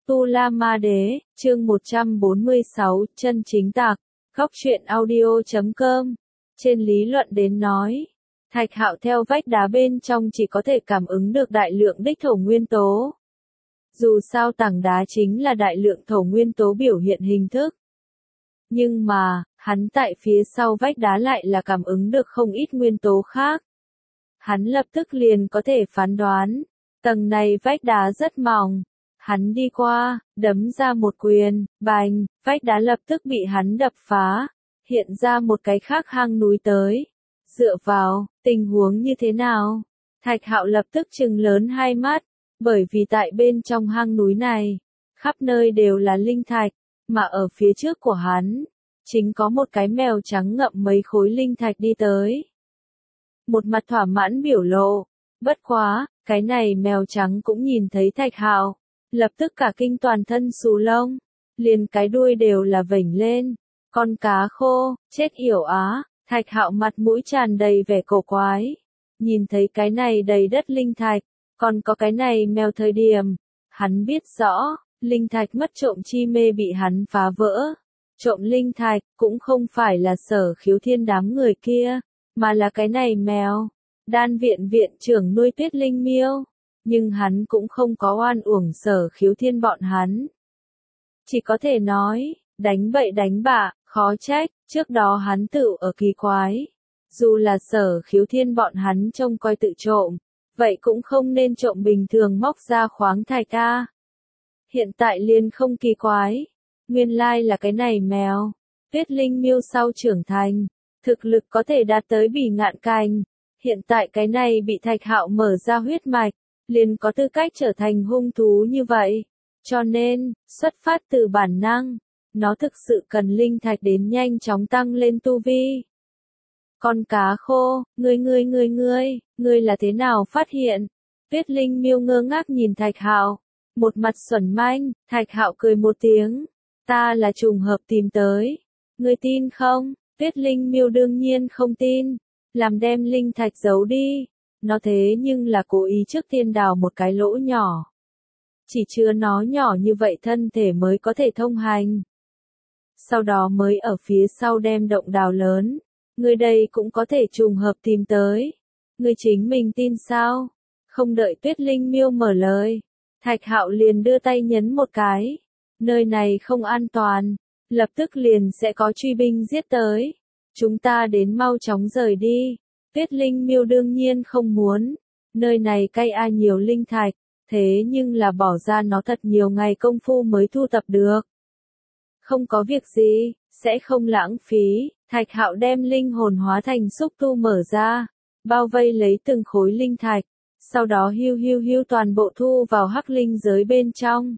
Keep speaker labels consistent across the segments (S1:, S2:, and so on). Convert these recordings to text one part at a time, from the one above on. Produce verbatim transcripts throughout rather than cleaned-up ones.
S1: Tu La Ma Đế, chương một trăm bốn mươi sáu, chân chính tạc, góc truyện audio chấm com. Trên lý luận đến nói, Thạch Hạo theo vách đá bên trong chỉ có thể cảm ứng được đại lượng đích thổ nguyên tố. Dù sao tảng đá chính là đại lượng thổ nguyên tố biểu hiện hình thức. Nhưng mà, hắn tại phía sau vách đá lại là cảm ứng được không ít nguyên tố khác. Hắn lập tức liền có thể phán đoán, tầng này vách đá rất mỏng. Hắn đi qua, đấm ra một quyền, bành, vách đá lập tức bị hắn đập phá, hiện ra một cái khác hang núi tới. Dựa vào, tình huống như thế nào? Thạch Hạo lập tức trừng lớn hai mắt, bởi vì tại bên trong hang núi này, khắp nơi đều là linh thạch, mà ở phía trước của hắn, chính có một cái mèo trắng ngậm mấy khối linh thạch đi tới. Một mặt thỏa mãn biểu lộ, bất quá, cái này mèo trắng cũng nhìn thấy Thạch Hạo. Lập tức cả kinh toàn thân xù lông, liền cái đuôi đều là vểnh lên, con cá khô, chết yểu á, Thạch Hạo mặt mũi tràn đầy vẻ cổ quái, nhìn thấy cái này đầy đất linh thạch, còn có cái này mèo thời điểm, hắn biết rõ, linh thạch mất trộm chi mê bị hắn phá vỡ, trộm linh thạch cũng không phải là Sở Khiếu Thiên đám người kia, mà là cái này mèo, Đan viện viện trưởng nuôi Tuyết Linh miêu. Nhưng hắn cũng không có oan uổng Sở Khiếu Thiên bọn hắn. Chỉ có thể nói, đánh bậy đánh bạ, khó trách, trước đó hắn tự ở kỳ quái. Dù là Sở Khiếu Thiên bọn hắn trông coi tự trộm, vậy cũng không nên trộm bình thường móc ra khoáng thạch a. Hiện tại liền không kỳ quái. Nguyên lai là cái này mèo. Tuyết Linh miêu sau trưởng thành, thực lực có thể đạt tới Bỉ Ngạn Cảnh. Hiện tại cái này bị Thạch Hạo mở ra huyết mạch, liền có tư cách trở thành hung thú như vậy. Cho nên, xuất phát từ bản năng, nó thực sự cần linh thạch đến nhanh chóng tăng lên tu vi. Con cá khô, ngươi ngươi ngươi ngươi, ngươi là thế nào phát hiện? Tuyết Linh miêu ngơ ngác nhìn Thạch Hạo, một mặt xuẩn manh. Thạch Hạo cười một tiếng, ta là trùng hợp tìm tới. Ngươi tin không? Tuyết Linh miêu đương nhiên không tin, làm đem linh thạch giấu đi. Nó thế nhưng là cố ý trước tiên đào một cái lỗ nhỏ. Chỉ chứa nó nhỏ như vậy thân thể mới có thể thông hành. Sau đó mới ở phía sau đem động đào lớn. Người đây cũng có thể trùng hợp tìm tới. Người chính mình tin sao? Không đợi Tuyết Linh miêu mở lời. Thạch Hạo liền đưa tay nhấn một cái. Nơi này không an toàn. Lập tức liền sẽ có truy binh giết tới. Chúng ta đến mau chóng rời đi. Tuyết Linh miêu đương nhiên không muốn, nơi này cay a nhiều linh thạch, thế nhưng là bỏ ra nó thật nhiều ngày công phu mới thu tập được. Không có việc gì, sẽ không lãng phí. Thạch Hạo đem linh hồn hóa thành xúc tu mở ra, bao vây lấy từng khối linh thạch, sau đó hiu hiu hiu toàn bộ thu vào hắc linh giới bên trong.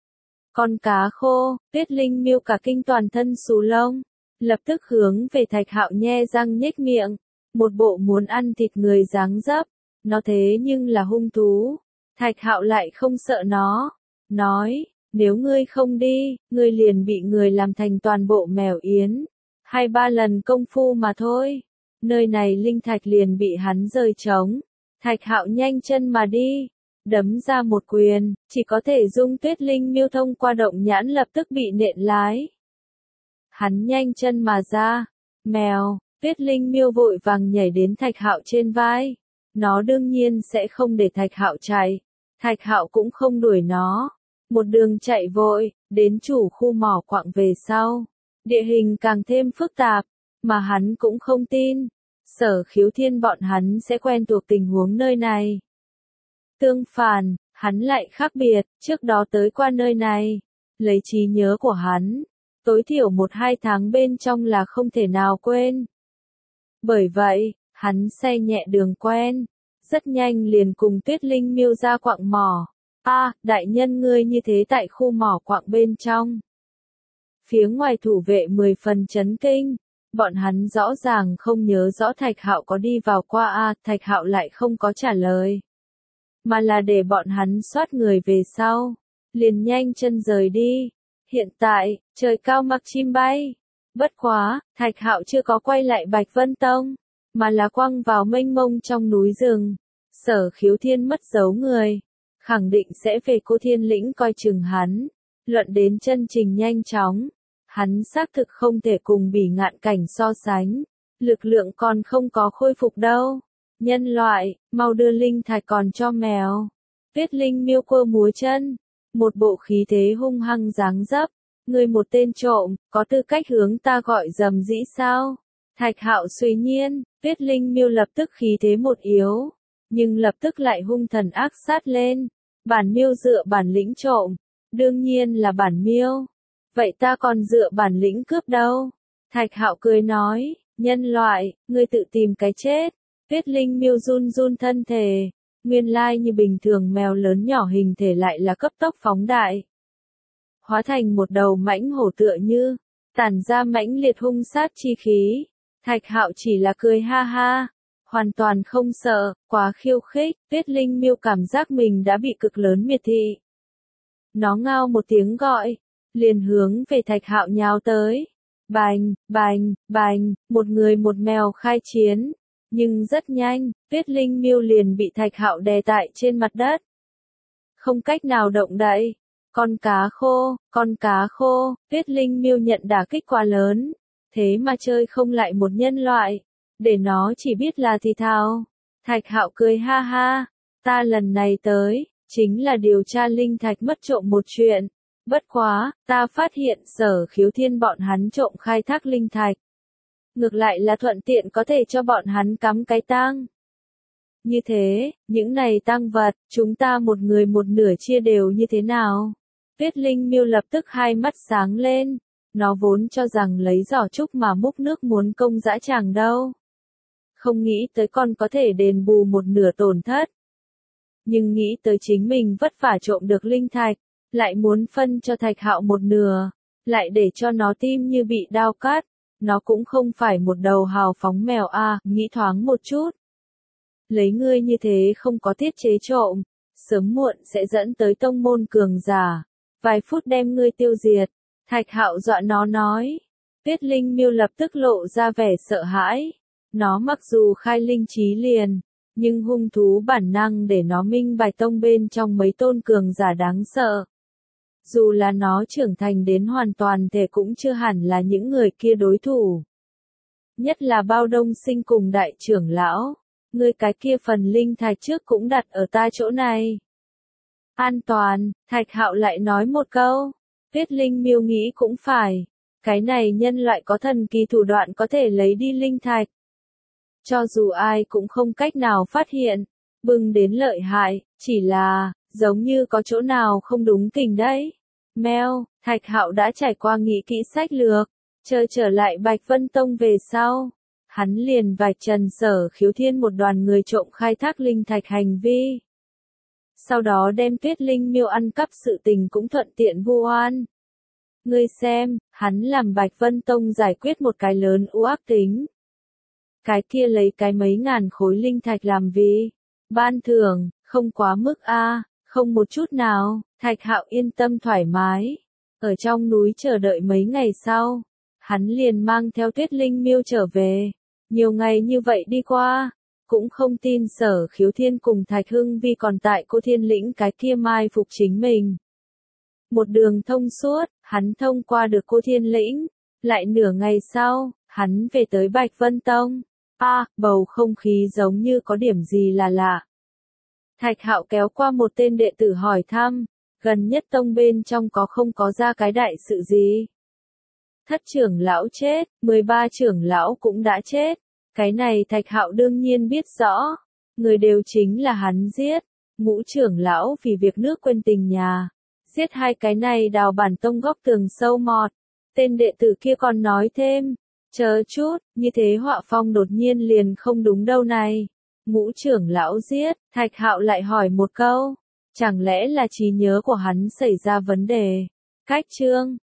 S1: Con cá khô, Tuyết Linh miêu cả kinh toàn thân xù lông, lập tức hướng về Thạch Hạo nhe răng nhếch miệng. Một bộ muốn ăn thịt người dáng dấp, nó thế nhưng là hung thú. Thạch Hạo lại không sợ nó, nói, nếu ngươi không đi, ngươi liền bị người làm thành toàn bộ mèo yến. Hai ba lần công phu mà thôi, nơi này linh thạch liền bị hắn rơi trống. Thạch Hạo nhanh chân mà đi, đấm ra một quyền, chỉ có thể dung Tuyết Linh miêu thông qua động nhãn lập tức bị nện lái. Hắn nhanh chân mà ra, mèo. Tuyết Linh miêu vội vàng nhảy đến Thạch Hạo trên vai. Nó đương nhiên sẽ không để Thạch Hạo chạy. Thạch Hạo cũng không đuổi nó. Một đường chạy vội, đến chủ khu mỏ quặng về sau. Địa hình càng thêm phức tạp, mà hắn cũng không tin. Sở Khiếu Thiên bọn hắn sẽ quen thuộc tình huống nơi này. Tương phản, hắn lại khác biệt, trước đó tới qua nơi này. Lấy trí nhớ của hắn, tối thiểu một hai tháng bên trong là không thể nào quên. Bởi vậy, hắn xe nhẹ đường quen, rất nhanh liền cùng Tuyết Linh miêu ra quặng mỏ. A, à, đại nhân ngươi như thế tại khu mỏ quặng bên trong. Phía ngoài thủ vệ mười phần chấn kinh, bọn hắn rõ ràng không nhớ rõ Thạch Hạo có đi vào qua a, à, Thạch Hạo lại không có trả lời. Mà là để bọn hắn soát người về sau, liền nhanh chân rời đi. Hiện tại, trời cao mặc chim bay. Bất quá, Thạch Hạo chưa có quay lại Bạch Vân Tông, mà là quăng vào mênh mông trong núi rừng. Sở Khiếu Thiên mất dấu người, khẳng định sẽ về Cô Thiên Lĩnh coi chừng hắn. Luận đến chân trình nhanh chóng, hắn xác thực không thể cùng Bỉ Ngạn Cảnh so sánh, lực lượng còn không có khôi phục đâu. Nhân loại, mau đưa linh thạch còn cho mèo. Tuyết Linh Miêu quơ múa chân, một bộ khí thế hung hăng dáng dấp, ngươi một tên trộm, có tư cách hướng ta gọi dầm dĩ sao? Thạch Hạo suy nhiên, Tuyết Linh Miêu lập tức khí thế một yếu, nhưng lập tức lại hung thần ác sát lên. Bản Miêu dựa bản lĩnh trộm, đương nhiên là bản Miêu. Vậy ta còn dựa bản lĩnh cướp đâu? Thạch Hạo cười nói, nhân loại, ngươi tự tìm cái chết. Tuyết Linh Miêu run run thân thể, nguyên lai như bình thường mèo lớn nhỏ hình thể lại là cấp tốc phóng đại. Hóa thành một đầu mãnh hổ tựa như, tản ra mãnh liệt hung sát chi khí. Thạch Hạo chỉ là cười ha ha, hoàn toàn không sợ, quá khiêu khích. Tuyết Linh Miêu cảm giác mình đã bị cực lớn miệt thị. Nó ngao một tiếng gọi, liền hướng về Thạch Hạo nhào tới. Bành, bành, bành, một người một mèo khai chiến. Nhưng rất nhanh, Tuyết Linh Miêu liền bị Thạch Hạo đè tại trên mặt đất. Không cách nào động đậy. Con cá khô, con cá khô, Tuyết Linh Miêu nhận đả kích quá lớn. Thế mà chơi không lại một nhân loại. Để nó chỉ biết là thì thào. Thạch Hạo cười ha ha. Ta lần này tới, chính là điều tra linh thạch mất trộm một chuyện. Bất quá, ta phát hiện Sở Khiếu Thiên bọn hắn trộm khai thác linh thạch. Ngược lại là thuận tiện có thể cho bọn hắn cắm cái tang. Như thế, những này tang vật, chúng ta một người một nửa chia đều như thế nào? Tuyết Linh Miêu lập tức hai mắt sáng lên. Nó vốn cho rằng lấy giỏ trúc mà múc nước muốn công dã tràng đâu. Không nghĩ tới con có thể đền bù một nửa tổn thất. Nhưng nghĩ tới chính mình vất vả trộm được linh thạch, lại muốn phân cho Thạch Hạo một nửa, lại để cho nó tim như bị đao cắt. Nó cũng không phải một đầu hào phóng mèo à, nghĩ thoáng một chút. Lấy ngươi như thế không có tiết chế trộm, sớm muộn sẽ dẫn tới tông môn cường giả. Vài phút đem ngươi tiêu diệt. Thạch Hạo dọa nó nói. Tuyết Linh Miêu lập tức lộ ra vẻ sợ hãi. Nó mặc dù khai linh trí liền, nhưng hung thú bản năng để nó minh bạch tông bên trong mấy tôn cường giả đáng sợ. Dù là nó trưởng thành đến hoàn toàn thể cũng chưa hẳn là những người kia đối thủ. Nhất là Bao Đông Sinh cùng đại trưởng lão. Ngươi cái kia phần linh thạch trước cũng đặt ở ta chỗ này. An toàn, Thạch Hạo lại nói một câu. Tuyết Linh Miêu nghĩ cũng phải. Cái này nhân loại có thần kỳ thủ đoạn có thể lấy đi linh thạch. Cho dù ai cũng không cách nào phát hiện. Bừng đến lợi hại, chỉ là, giống như có chỗ nào không đúng kình đấy. Mèo, Thạch Hạo đã trải qua nghĩ kỹ sách lược. Chờ trở lại Bạch Vân Tông về sau. Hắn liền vạch trần Sở Khiếu Thiên một đoàn người trộm khai thác linh thạch hành vi. Sau đó đem Tuyết Linh Miêu ăn cắp sự tình cũng thuận tiện vu oan. Ngươi xem, hắn làm Bạch Vân Tông giải quyết một cái lớn u ác tính. Cái kia lấy cái mấy ngàn khối linh thạch làm vì ban thưởng, không quá mức a, không một chút nào. Thạch Hạo yên tâm thoải mái. Ở trong núi chờ đợi mấy ngày sau, hắn liền mang theo Tuyết Linh Miêu trở về. Nhiều ngày như vậy đi qua, cũng không tin Sở Khiếu Thiên cùng Thạch Hưng Vi còn tại Cô Thiên Lĩnh cái kia mai phục chính mình. Một đường thông suốt, hắn thông qua được Cô Thiên Lĩnh, lại nửa ngày sau, hắn về tới Bạch Vân Tông. A, à, bầu không khí giống như có điểm gì là lạ. Thạch Hạo kéo qua một tên đệ tử hỏi thăm, gần nhất tông bên trong có không có ra cái đại sự gì? Thất trưởng lão chết, mười ba trưởng lão cũng đã chết. Cái này Thạch Hạo đương nhiên biết rõ. Người đều chính là hắn giết. Ngũ trưởng lão vì việc nước quên tình nhà. Giết hai cái này đào bản tông góc tường sâu mọt. Tên đệ tử kia còn nói thêm. Chờ chút, như thế họa phong đột nhiên liền không đúng đâu này. Ngũ trưởng lão giết, Thạch Hạo lại hỏi một câu. Chẳng lẽ là trí nhớ của hắn xảy ra vấn đề? Cách chương